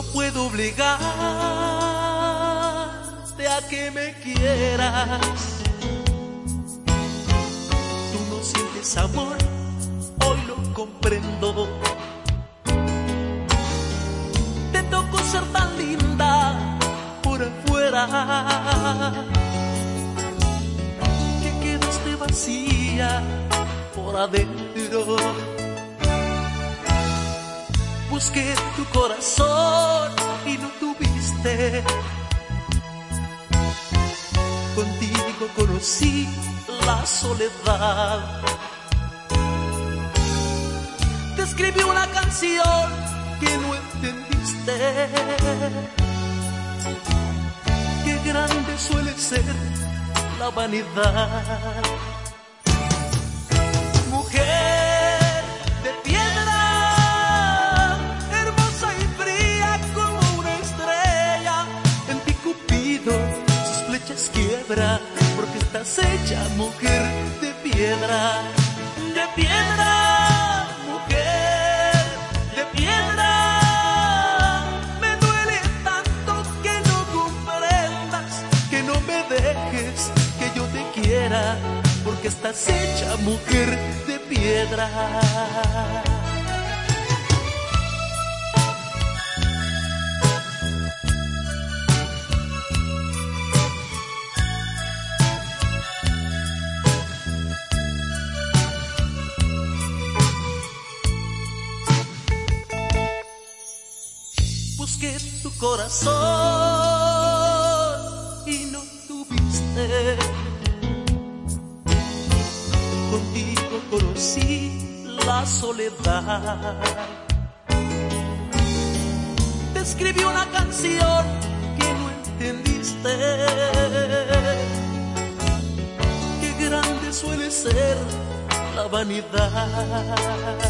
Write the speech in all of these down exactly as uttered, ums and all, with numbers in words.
no puedo obligarte a que me quieras. Tú no sientes amor, hoy lo comprendo. Te tocó ser tan linda por afuera que quedaste vacía por adentro. Busqué tu corazón y no tuviste. Contigo conocí la soledad. Te escribí una canción que no entendiste. Qué grande suele ser la vanidad. Mujer de piedra, hermosa y fría como una estrella, en ti Cupido sus flechas quiebra, porque estás hecha mujer de piedra. De piedra, mujer de piedra. Me duele tanto que no comprendas, que no me dejes que yo te quiera, porque estás hecha mujer de piedra. Busqué tu corazón y no tuviste. Contigo conocí la soledad. Te escribí una canción que no entendiste. Qué grande suele ser la vanidad.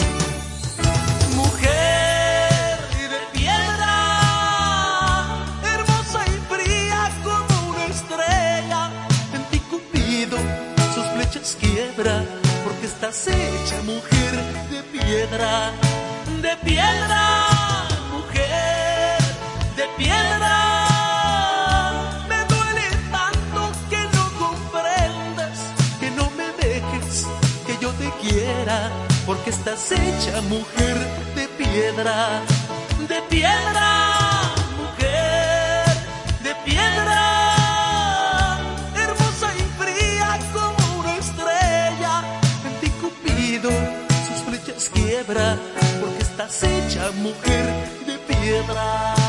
Mujer de piedra, hermosa y fría como una estrella, en ti Cupido sus flechas quiebra, porque estás hecha mujer de piedra. De piedra, mujer de piedra. Me duele tanto que no comprendas, que no me dejes que yo te quiera, porque estás hecha mujer de piedra. De piedra, mujer de piedra. Hermosa y fría como una estrella, en ti Cupido sus flechas quiebra, porque estás hecha mujer de piedra.